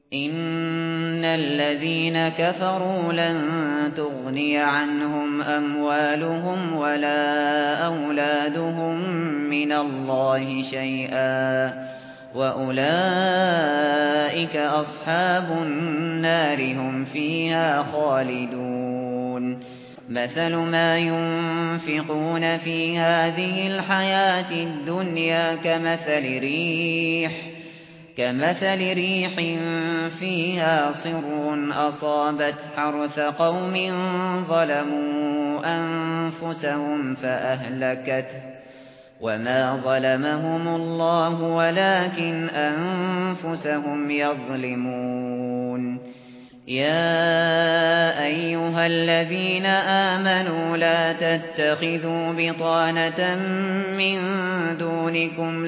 إن الذين كفروا لن تغني عنهم أموالهم ولا أولادهم من الله شيئا وأولئك أصحاب النار هم فيها خالدون مثل ما ينفقون في هذه الحياة الدنيا كمثل ريح فيها صر أصابت حرث قوم ظلموا أنفسهم فأهلكته وما ظلمهم الله ولكن أنفسهم يظلمون يا أيها الذين آمنوا لا تتخذوا بطانة من دونكم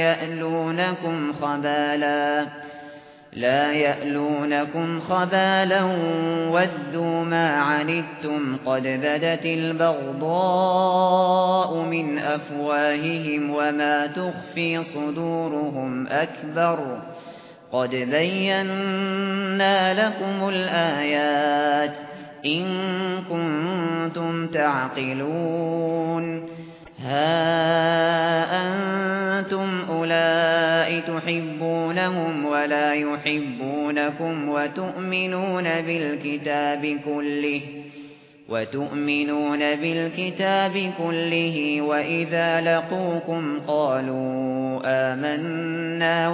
لا يألونكم خبالا ودوا ما عنتم قد بدت البغضاء من أفواههم وما تخفي صدورهم أكبر قد بينا لكم الآيات إن كنتم تعقلون ها أنتم أولئك تحبونهم ولا يحبونكم وتؤمنون بالكتاب كله وإذا لقوكم قالوا آمنا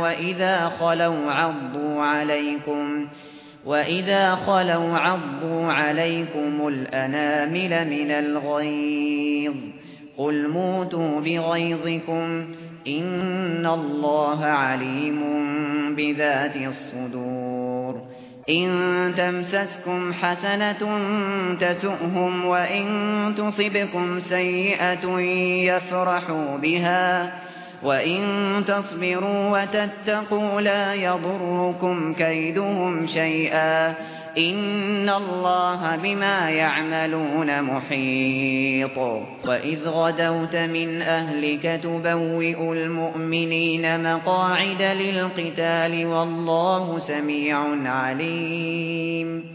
وإذا خلوا عضوا عليكم الأنامل من الغيظ قل موتوا بغيظكم إن الله عليم بذات الصدور إن تمسسكم حسنة تسؤهم وإن تصبكم سيئة يفرحوا بها وإن تصبروا وتتقوا لا يضركم كيدهم شيئا إن الله بما يعملون محيط وإذ غدوت من أهلك تبوئ المؤمنين مقاعد للقتال والله سميع عليم